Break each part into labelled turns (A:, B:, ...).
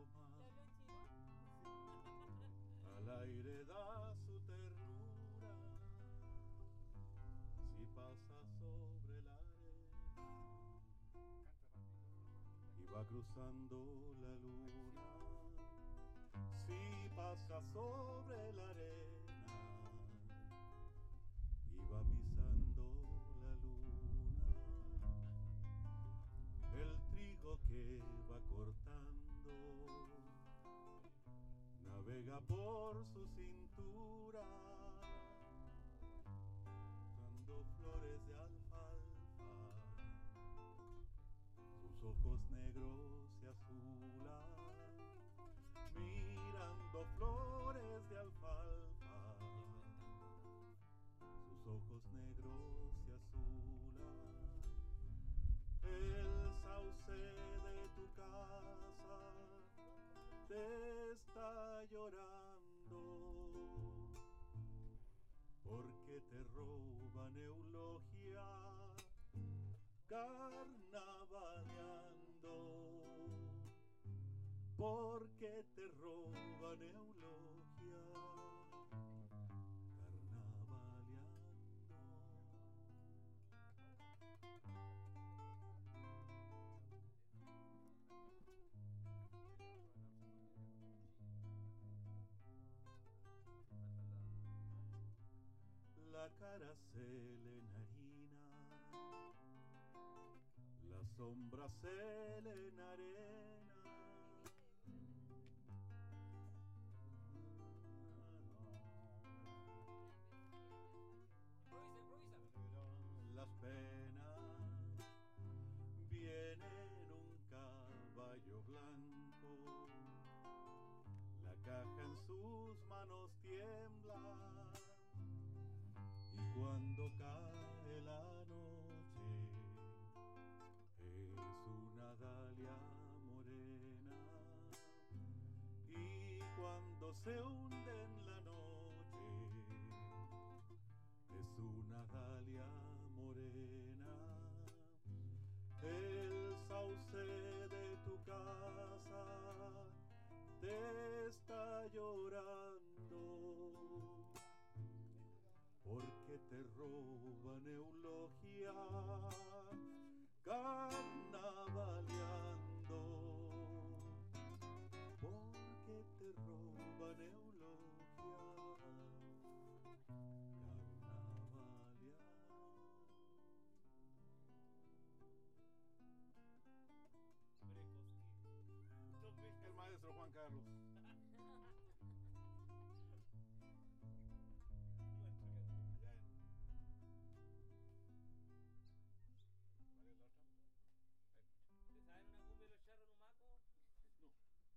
A: aroma, al aire da su ternura, si pasa sobre la arena y va cruzando la luna, si pasa sobre la arena y va pisando la luna, el trigo que va cortando navega por su cintura, dando flores de alfalfa, sus ojos negros se azulan, mirando flores de alfalfa, sus ojos negros se azulan. El sauce de tu casa te está llorando porque te roban eulogia carnavaleando, porque te roban eulogia carnavaleando. La cara se le enharina, la sombra se le enarena, las penas vienen un caballo blanco, la caja en sus manos tiembla, y cuando cae la noche es una dalia morena, y cuando se hunde en la noche es una dalia morena. El sauce de tu casa te está llorando porque te roban eulogia carnavaleando, porque te roban eulogia carnavaleando. El maestro Juan Carlos.
B: ¿Te saben una cumbia de los charros numaco?
A: No.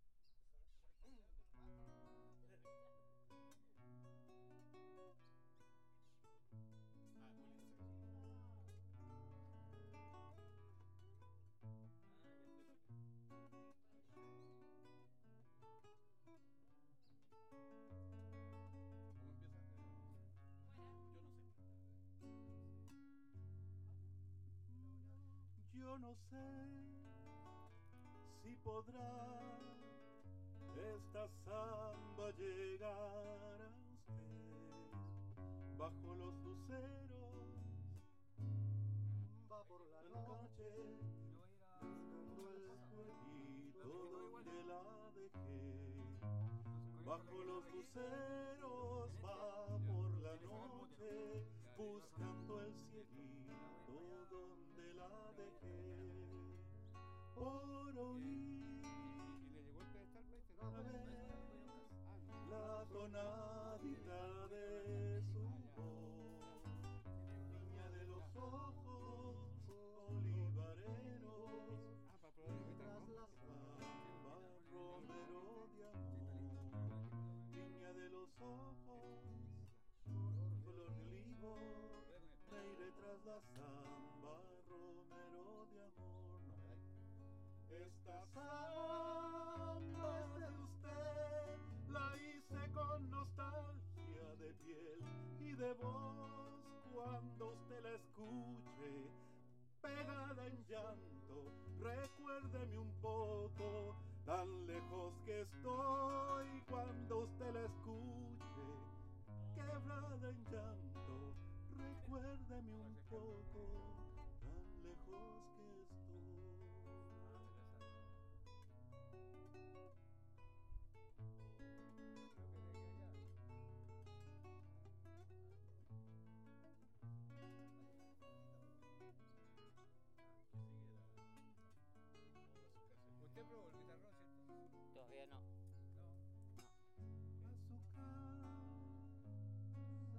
A: Ah, muy lindo. ¿Cómo empieza? Yo no sé. Yo no sé si podrá esta samba llegar a usted. Bajo los luceros va por la noche buscando el suelito donde la dejé. Bajo los luceros va por la noche buscando el cielito donde la dejé. Por oír a ver la tonadita de su voz, niña de los ojos olivareros, tras la samba romero de amor, niña de los ojos color de olivo, me iré tras la samba romero de amor. No, esta samba es de usted, la hice con nostalgia de piel y de voz. Cuando usted la escuche pegada en llanto, recuérdeme un poco tan lejos que estoy cuando usted la escuche, quebrada en llanto, recuérdeme un poco, tan lejos que estoy.
B: ¿Usted probó el guitarrón, cierto?
C: Todavía no.
A: A su casa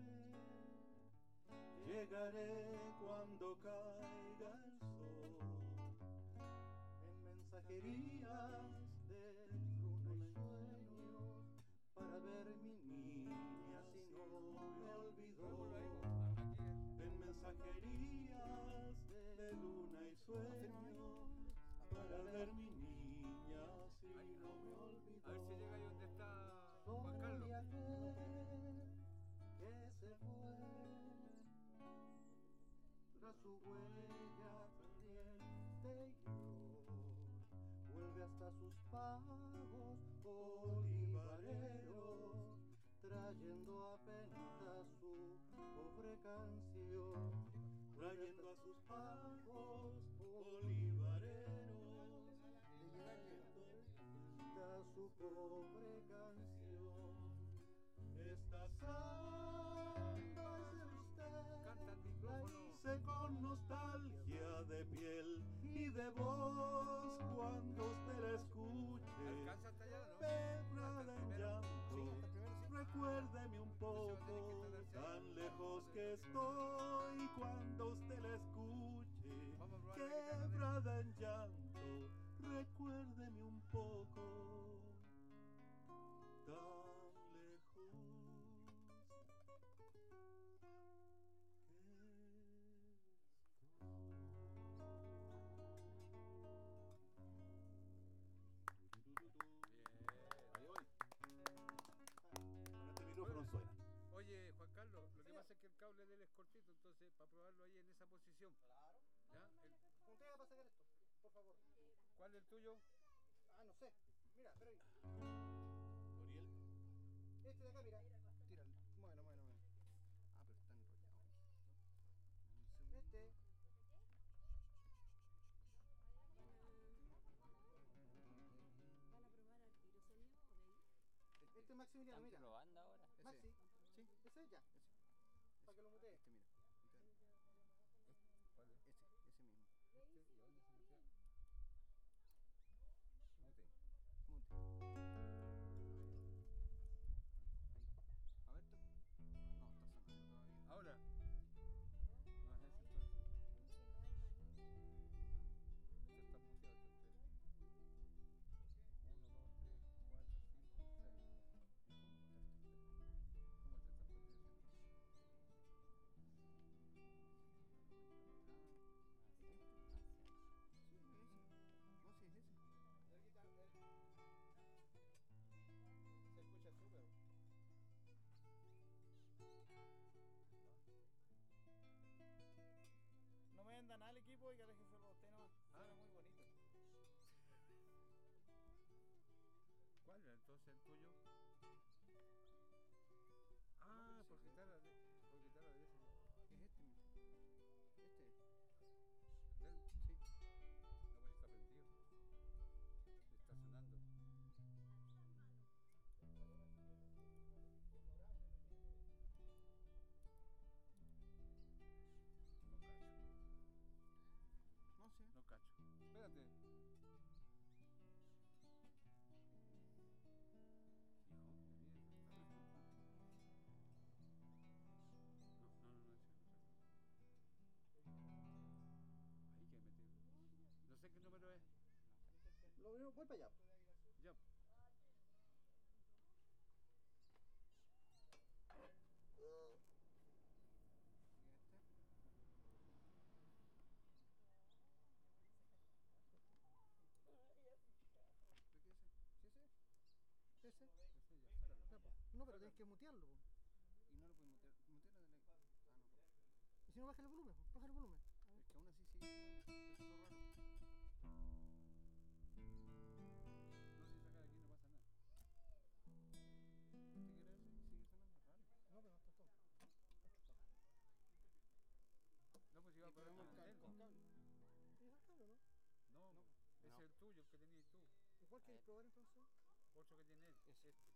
A: iré, llegaré cuando caiga el sol, en mensajerías de luna y sueño, para ver mi niña si no me olvidó. En mensajerías de luna y sueño, para ver mi niña si no me olvidó.
B: A ver si llega ahí donde está Juan
A: Sobre
B: Carlos.
A: aquel que se fue, tras su huella ardiente y dolor, vuelve hasta sus pagos olivareros, trayendo apenas su pobre canción, trayendo a sus pagos olivareros, trayendo su pobre canción. Esta samba es de usted,
B: Canta al
A: la
B: micrófono.
A: hice con nostalgia de piel y de voz, cuando usted la escuche,
B: ¿Alcanza hasta allá, no?
A: quebrada en llanto,
B: Sí.
A: recuérdeme un poco, tan lejos que estoy cuando usted la escuche,
B: Vamos a probar la guitarra.
A: quebrada en llanto, recuérdeme un poco, tan lejos Ahí voy. Con este micrófono suena.
B: Oye, Juan Carlos, lo que pasa es que el cable de él es cortito, entonces para probarlo ahí en esa posición.
D: Claro.
B: ¿Ya?
D: ¿Cómo te va a sacar esto? Por favor.
B: ¿Cuál es el tuyo?
D: Ah, no sé. Mira, pero ahí.
A: Oriel.
D: Este de acá, mira. Tíralo. Muévelo, muévelo, muévelo. Ah, pero está enrollado. Este.
E: ¿Van a probar al tiro sonido o de ahí?
D: Este es Maximiliano,
C: ¿Están
D: mira.
C: probando ahora?
D: Maxi. Sí, ese es ya. Ese. Para que lo mutee.
F: Este, mira.
B: ¿Cuál es?
F: Ese mismo.
B: Este, ¿y dónde se mutea? Mute.
F: Mute. Ahí. A ver, no, está sonando todavía.
B: Ahora. No es ese entonces. Este está muteado, este. 1, 2, 3, 4, 5, 6. ¿Cómo te estás poniendo?
F: No, sí, es ese.
D: Se escucha súper. No me vendan al equipo y que dejen solo a usted nomás. Suena muy bonito.
B: ¿Cuál era entonces el tuyo? Ah, por guitarra derecha.
F: Es este, mira. Este.
B: ¿Del?
F: Sí.
B: No, pues está prendido. Está sonando. No cacho.
F: No sé.
B: No cacho. Espérate. No, mira. No, ahí que meter. No sé qué número es.
D: Lo veo, voy para allá.
B: Ya.
F: ¿Y este? ¿De qué ese? ¿Sí ese?
D: Ese.
B: Ese ya, sácalo.
D: Ya, po. No, pero tenés que mutearlo. Po.
F: Y no lo puedes mutear. Mutearlo de la... Ah, no, pues.
D: Y si no, baja el volumen. Po. Baja el volumen. A ver.
F: Es que aún así sigue sonando. Eso es lo raro.
D: ¿Cuál quieres probar entonces?
B: Otro que tiene él.
F: Ese.
B: Este.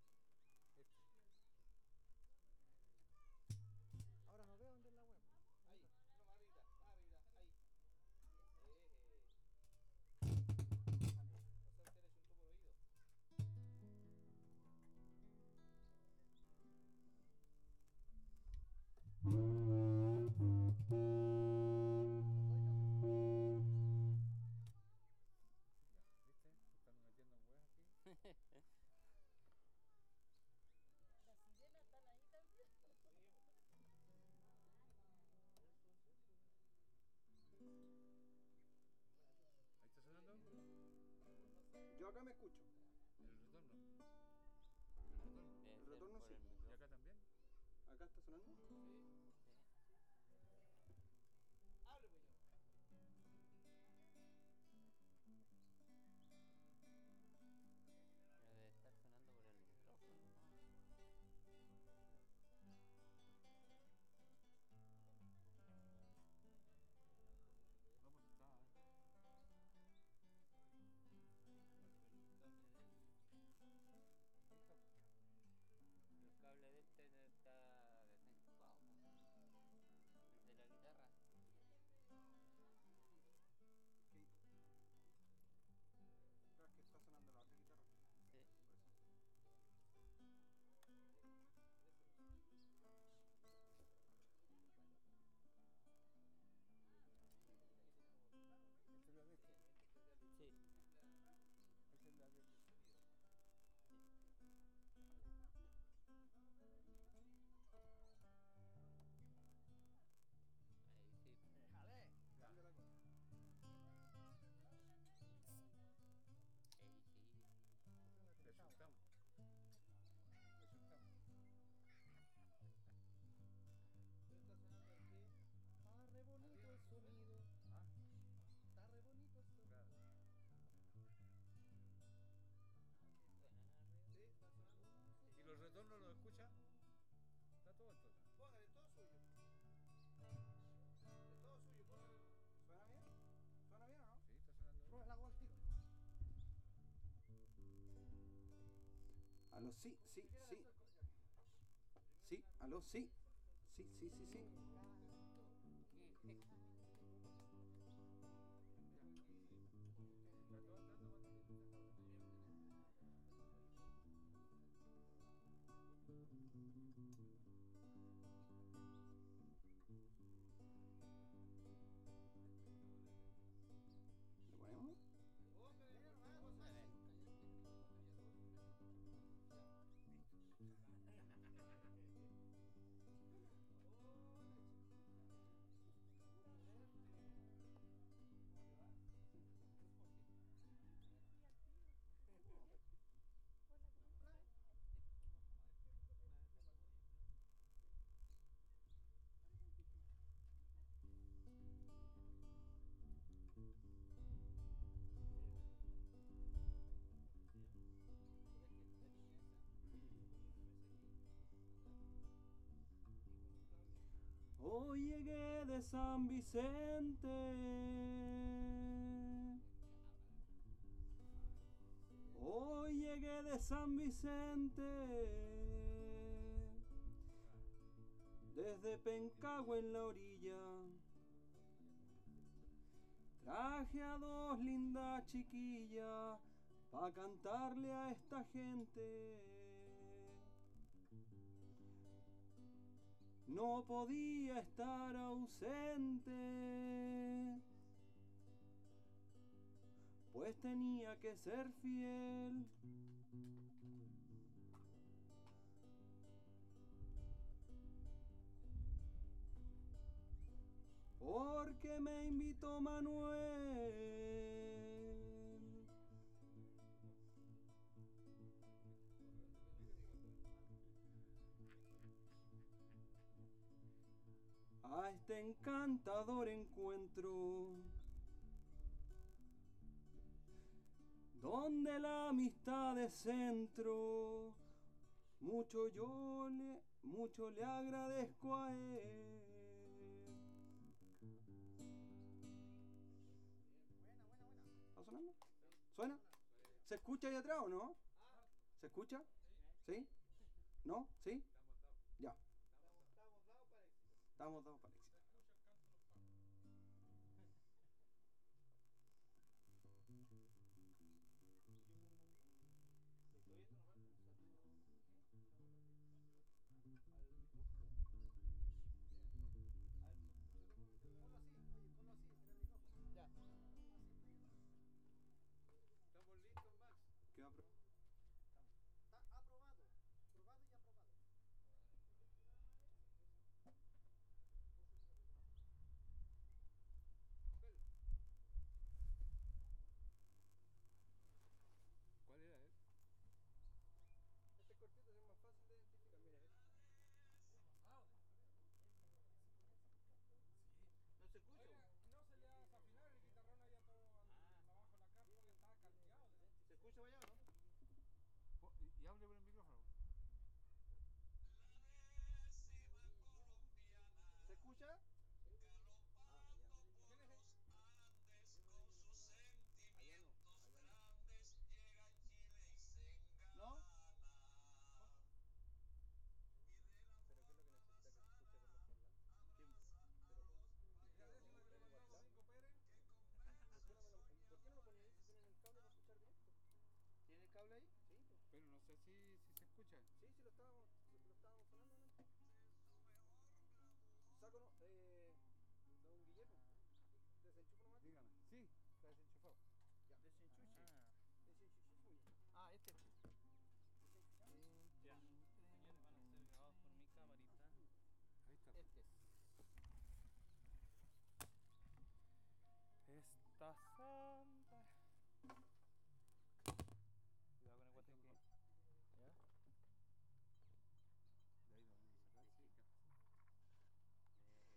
D: Ahora no veo dónde es la web.
C: Ahí, no, más arriba, ahí. O sea, tienes un poco de oído.
B: ¿Viste? Se están metiendo en weas aquí.
E: Las sirenas están ahí también.
B: Ahí está sonando.
F: Yo acá me escucho.
B: El retorno.
F: El retorno sí.
B: ¿Y acá también?
F: ¿Acá está sonando?
C: Hable, pues, yo.
G: Pero debe estar sonando por el micrófono.
B: No, pues está.
G: El cable de este no está desenchufado, ¿no? El de la guitarra.
F: Sí. Claro, es que está sonando la otra guitarra.
G: Sí.
F: Por eso.
B: Esta es la de este.
G: Sí.
B: Esa es la de este.
G: Ahí sí.
D: ¡Jale!
F: Cambia la cosa.
G: Ahí sí.
B: Le soltamos. Le soltamos.
C: Pero está sonando el qué.
D: Está re bonito el sonido.
B: Ah,
D: Está re bonito el sonido.
B: claro.
G: Suenan arriba.
C: Sí, está sonando.
B: ¿Y los retornos los escucha? Está todo entonces.
C: Póngale, todo suyo. Es todo suyo, póngale.
F: ¿Suena bien? ¿Suena bien o no?
B: Sí, está sonando.
D: Prueba el agua al tiro.
F: Aló, sí. Sí, aló, sí. Sí.
G: ¿Qué?
B: Está todo andando cuando le empieza a hablar.
F: ¿Le ponemos?
C: Póngale, nomás, no sé.
F: Hoy llegué de San Vicente. Hoy llegué de San Vicente. Desde Pencagua en la orilla. Traje a dos lindas chiquillas pa' cantarle a esta gente. No podía estar ausente, pues tenía que ser fiel. Porque me invitó Manuel. A este encantador encuentro, donde la amistad es centro, mucho le agradezco a él. ¿Está sonando? ¿Suena?
D: ¿Se escucha ahí atrás o no? ¿Se escucha? ¿Sí? ¿No? ¿Sí? Ya.
C: Estamos dados para éxito.
D: Estamos dados para el éxito.